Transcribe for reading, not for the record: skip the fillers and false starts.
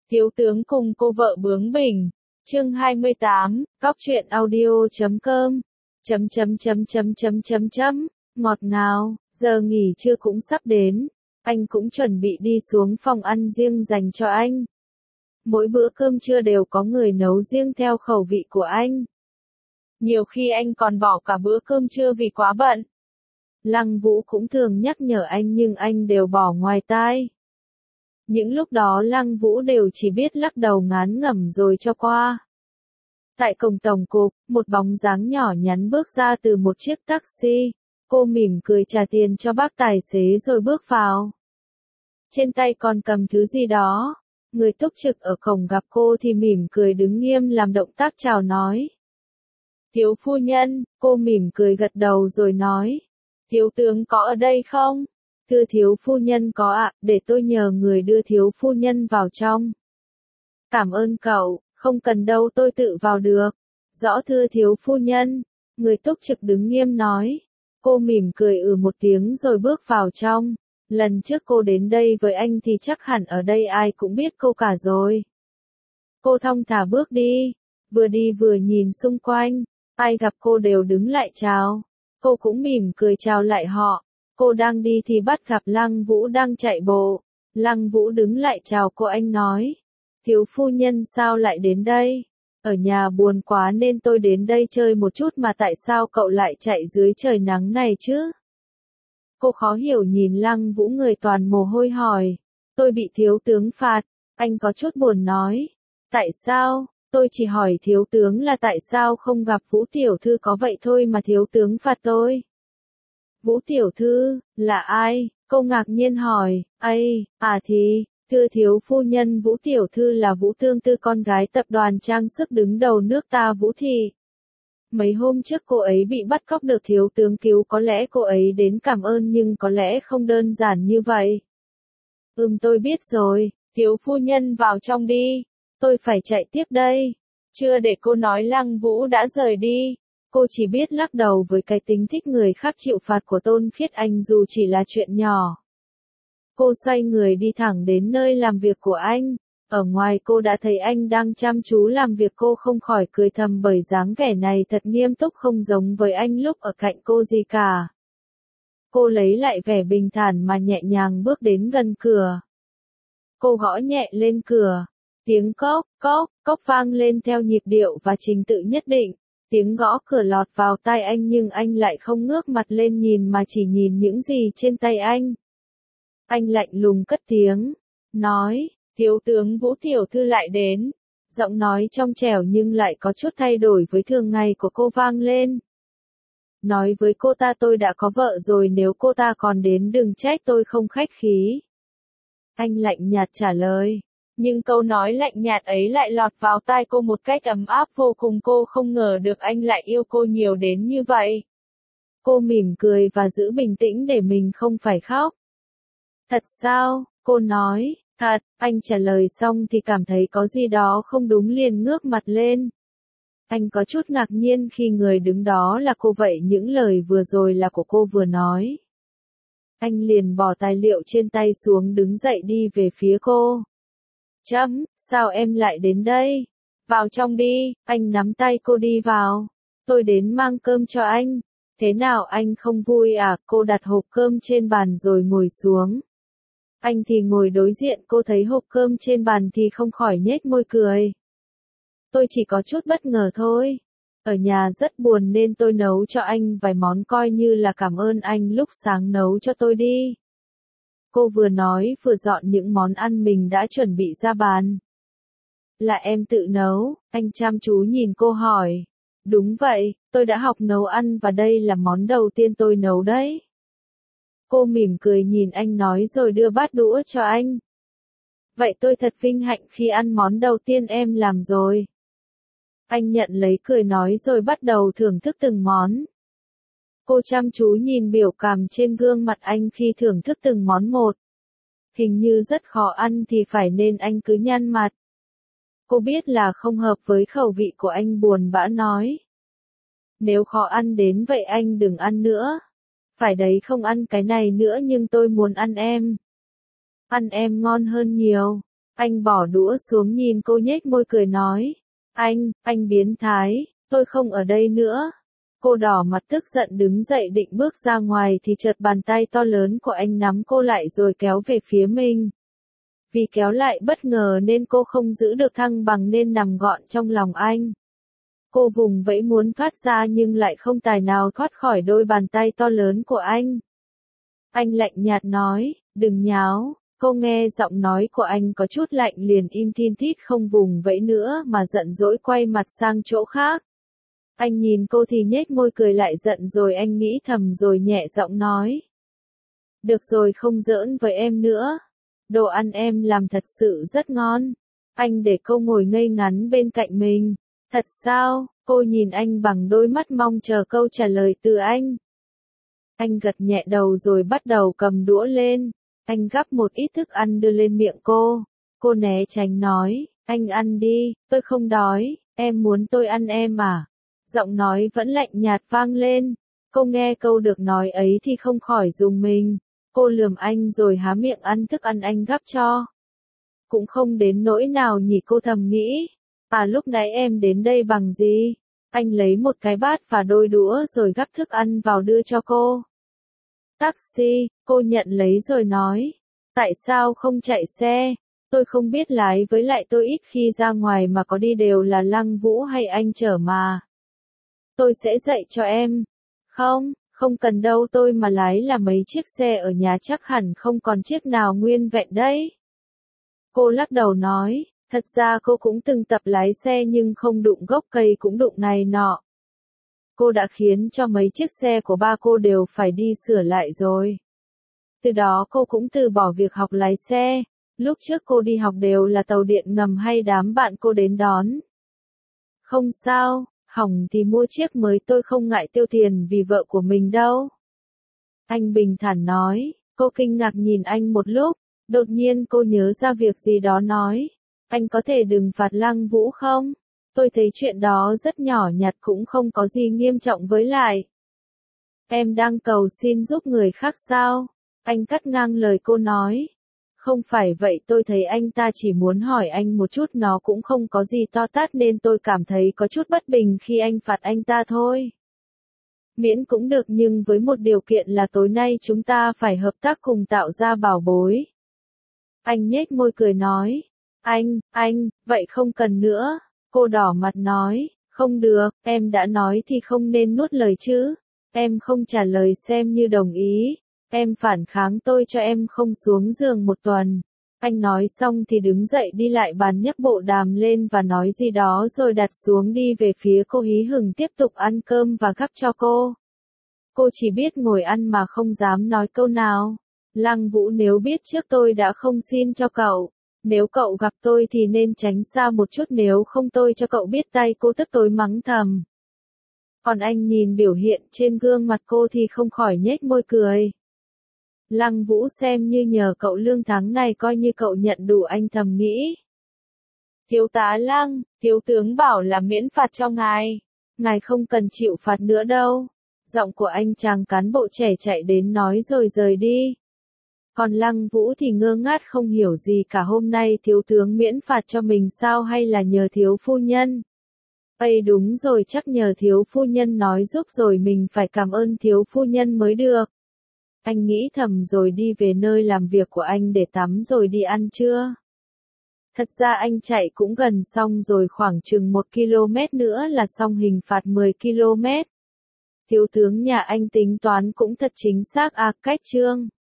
Thiếu tướng cùng cô vợ bướng bỉnh. Chương 28, cóc truyện audio.com. Ngọt ngào, giờ nghỉ trưa cũng sắp đến. Anh cũng chuẩn bị đi xuống phòng ăn riêng dành cho anh. Mỗi bữa cơm trưa đều có người nấu riêng theo khẩu vị của anh. Nhiều khi anh còn bỏ cả bữa cơm trưa vì quá bận. Lăng Vũ cũng thường nhắc nhở anh nhưng anh đều bỏ ngoài tai. Những lúc đó Lăng Vũ đều chỉ biết lắc đầu ngán ngẩm rồi cho qua. Tại cổng tổng cục, một bóng dáng nhỏ nhắn bước ra từ một chiếc taxi. Cô mỉm cười trả tiền cho bác tài xế rồi bước vào. Trên tay còn cầm thứ gì đó. Người túc trực ở cổng gặp cô thì mỉm cười đứng nghiêm làm động tác chào nói. Thiếu phu nhân, cô mỉm cười gật đầu rồi nói. Thiếu tướng có ở đây không? Thưa thiếu phu nhân có ạ, để tôi nhờ người đưa thiếu phu nhân vào trong. Cảm ơn cậu, không cần đâu tôi tự vào được. Rõ thưa thiếu phu nhân, người túc trực đứng nghiêm nói. Cô mỉm cười một tiếng rồi bước vào trong. Lần trước cô đến đây với anh thì chắc hẳn ở đây ai cũng biết cô cả rồi. Cô thong thả bước đi vừa nhìn xung quanh, ai gặp cô đều đứng lại chào. Cô cũng mỉm cười chào lại họ. Cô đang đi thì bắt gặp Lăng Vũ đang chạy bộ. Lăng Vũ đứng lại chào cô, anh nói. Thiếu phu nhân sao lại đến đây? Ở nhà buồn quá nên tôi đến đây chơi một chút mà tại sao cậu lại chạy dưới trời nắng này chứ? Cô khó hiểu nhìn Lăng Vũ người toàn mồ hôi hỏi. Tôi bị thiếu tướng phạt, anh có chút buồn nói. Tại sao? Tôi chỉ hỏi thiếu tướng là tại sao không gặp Vũ tiểu thư có vậy thôi mà thiếu tướng phạt tôi. Vũ tiểu thư, là ai? Cô ngạc nhiên hỏi. Thưa thiếu phu nhân, Vũ tiểu thư là Vũ Tương Tư, con gái tập đoàn trang sức đứng đầu nước ta Vũ Thị. Mấy hôm trước cô ấy bị bắt cóc được thiếu tướng cứu, có lẽ cô ấy đến cảm ơn nhưng có lẽ không đơn giản như vậy. Tôi biết rồi, thiếu phu nhân vào trong đi, tôi phải chạy tiếp đây. Chưa để cô nói Lăng Vũ đã rời đi. Cô chỉ biết lắc đầu với cái tính thích người khác chịu phạt của Tôn Khiết Anh dù chỉ là chuyện nhỏ. Cô xoay người đi thẳng đến nơi làm việc của anh. Ở ngoài cô đã thấy anh đang chăm chú làm việc, cô không khỏi cười thầm bởi dáng vẻ này thật nghiêm túc, không giống với anh lúc ở cạnh cô gì cả. Cô lấy lại vẻ bình thản mà nhẹ nhàng bước đến gần cửa. Cô gõ nhẹ lên cửa. Tiếng cốc, cốc, cốc vang lên theo nhịp điệu và trình tự nhất định. Tiếng gõ cửa lọt vào tai anh nhưng anh lại không ngước mặt lên nhìn mà chỉ nhìn những gì trên tay anh. Anh lạnh lùng cất tiếng, nói, thiếu tướng Vũ tiểu thư lại đến. Giọng nói trong trẻo nhưng lại có chút thay đổi với thường ngày của cô vang lên. Nói với cô ta tôi đã có vợ rồi, nếu cô ta còn đến đừng trách tôi không khách khí. Anh lạnh nhạt trả lời. Nhưng câu nói lạnh nhạt ấy lại lọt vào tai cô một cách ấm áp vô cùng, cô không ngờ được anh lại yêu cô nhiều đến như vậy. Cô mỉm cười và giữ bình tĩnh để mình không phải khóc. Thật sao? Cô nói. Thật, anh trả lời xong thì cảm thấy có gì đó không đúng liền ngước mặt lên. Anh có chút ngạc nhiên khi người đứng đó là cô, vậy những lời vừa rồi là của cô vừa nói. Anh liền bỏ tài liệu trên tay xuống đứng dậy đi về phía cô. Sao em lại đến đây? Vào trong đi, anh nắm tay cô đi vào. Tôi đến mang cơm cho anh. Thế nào anh không vui à? Cô đặt hộp cơm trên bàn rồi ngồi xuống. Anh thì ngồi đối diện cô, thấy hộp cơm trên bàn thì không khỏi nhếch môi cười. Tôi chỉ có chút bất ngờ thôi. Ở nhà rất buồn nên tôi nấu cho anh vài món coi như là cảm ơn anh lúc sáng nấu cho tôi đi. Cô vừa nói vừa dọn những món ăn mình đã chuẩn bị ra bàn. Là em tự nấu? Anh chăm chú nhìn cô hỏi. Đúng vậy, tôi đã học nấu ăn và đây là món đầu tiên tôi nấu đấy. Cô mỉm cười nhìn anh nói rồi đưa bát đũa cho anh. Vậy tôi thật vinh hạnh khi ăn món đầu tiên em làm rồi. Anh nhận lấy cười nói rồi bắt đầu thưởng thức từng món. Cô chăm chú nhìn biểu cảm trên gương mặt anh khi thưởng thức từng món một. Hình như rất khó ăn thì phải nên anh cứ nhăn mặt. Cô biết là không hợp với khẩu vị của anh, buồn bã nói. Nếu khó ăn đến vậy anh đừng ăn nữa. Phải đấy, không ăn cái này nữa nhưng tôi muốn ăn em. Ăn em ngon hơn nhiều. Anh bỏ đũa xuống nhìn cô nhếch môi cười nói. Anh biến thái, tôi không ở đây nữa. Cô đỏ mặt tức giận đứng dậy định bước ra ngoài thì chợt bàn tay to lớn của anh nắm cô lại rồi kéo về phía mình. Vì kéo lại bất ngờ nên cô không giữ được thăng bằng nên nằm gọn trong lòng anh. Cô vùng vẫy muốn thoát ra nhưng lại không tài nào thoát khỏi đôi bàn tay to lớn của anh. Anh lạnh nhạt nói, đừng nháo. Cô nghe giọng nói của anh có chút lạnh liền im thin thít không vùng vẫy nữa mà giận dỗi quay mặt sang chỗ khác. Anh nhìn cô thì nhếch môi cười lại giận rồi anh nghĩ thầm rồi nhẹ giọng nói. Được rồi không giỡn với em nữa. Đồ ăn em làm thật sự rất ngon. Anh để cô ngồi ngây ngắn bên cạnh mình. Thật sao? Cô nhìn anh bằng đôi mắt mong chờ câu trả lời từ anh. Anh gật nhẹ đầu rồi bắt đầu cầm đũa lên. Anh gắp một ít thức ăn đưa lên miệng cô. Cô né tránh nói, anh ăn đi, tôi không đói, em muốn tôi ăn em à? Giọng nói vẫn lạnh nhạt vang lên. Cô nghe câu được nói ấy thì không khỏi rùng mình. Cô lườm anh rồi há miệng ăn thức ăn anh gắp cho. Cũng không đến nỗi nào nhỉ, cô thầm nghĩ. À lúc nãy em đến đây bằng gì? Anh lấy một cái bát và đôi đũa rồi gắp thức ăn vào đưa cho cô. Taxi, cô nhận lấy rồi nói. Tại sao không chạy xe? Tôi không biết lái với lại tôi ít khi ra ngoài mà có đi đều là Lăng Vũ hay anh chở mà. Tôi sẽ dạy cho em. Không cần đâu, tôi mà lái là mấy chiếc xe ở nhà chắc hẳn không còn chiếc nào nguyên vẹn đấy. Cô lắc đầu nói, thật ra cô cũng từng tập lái xe nhưng không đụng gốc cây cũng đụng này nọ. Cô đã khiến cho mấy chiếc xe của ba cô đều phải đi sửa lại rồi. Từ đó cô cũng từ bỏ việc học lái xe. Lúc trước cô đi học đều là tàu điện ngầm hay đám bạn cô đến đón. Không sao, hỏng thì mua chiếc mới, tôi không ngại tiêu tiền vì vợ của mình đâu. Anh bình thản nói. Cô kinh ngạc nhìn anh một lúc. Đột nhiên cô nhớ ra việc gì đó nói. Anh có thể đừng phạt Lăng Vũ không? Tôi thấy chuyện đó rất nhỏ nhặt cũng không có gì nghiêm trọng với lại. Em đang cầu xin giúp người khác sao? Anh cắt ngang lời cô nói. Không phải vậy, tôi thấy anh ta chỉ muốn hỏi anh một chút, nó cũng không có gì to tát nên tôi cảm thấy có chút bất bình khi anh phạt anh ta thôi. Miễn cũng được nhưng với một điều kiện là tối nay chúng ta phải hợp tác cùng tạo ra bảo bối. Anh nhếch môi cười nói. Anh, vậy không cần nữa. Cô đỏ mặt nói, không được, em đã nói thì không nên nuốt lời chứ. Em không trả lời xem như đồng ý. Em phản kháng tôi cho em không xuống giường một tuần. Anh nói xong thì đứng dậy đi lại bàn nhấc bộ đàm lên và nói gì đó rồi đặt xuống đi về phía cô hí hửng tiếp tục ăn cơm và gắp cho cô. Cô chỉ biết ngồi ăn mà không dám nói câu nào. Lăng Vũ, nếu biết trước tôi đã không xin cho cậu. Nếu cậu gặp tôi thì nên tránh xa một chút, nếu không tôi cho cậu biết tay. Cô tức tối mắng thầm. Còn anh nhìn biểu hiện trên gương mặt cô thì không khỏi nhếch môi cười. Lăng Vũ, xem như nhờ cậu lương tháng này coi như cậu nhận đủ, anh thầm nghĩ. Thiếu tá Lăng, thiếu tướng bảo là miễn phạt cho ngài. Ngài không cần chịu phạt nữa đâu. Giọng của anh chàng cán bộ trẻ chạy đến nói rồi rời đi. Còn Lăng Vũ thì ngơ ngác không hiểu gì cả, hôm nay thiếu tướng miễn phạt cho mình sao hay là nhờ thiếu phu nhân? Ây đúng rồi, chắc nhờ thiếu phu nhân nói giúp rồi, mình phải cảm ơn thiếu phu nhân mới được. Anh nghĩ thầm rồi đi về nơi làm việc của anh để tắm rồi đi ăn trưa. Thật ra anh chạy cũng gần xong rồi, khoảng chừng 1 km nữa là xong hình phạt 10 km. Thiếu tướng nhà anh tính toán cũng thật chính xác à, cách chương.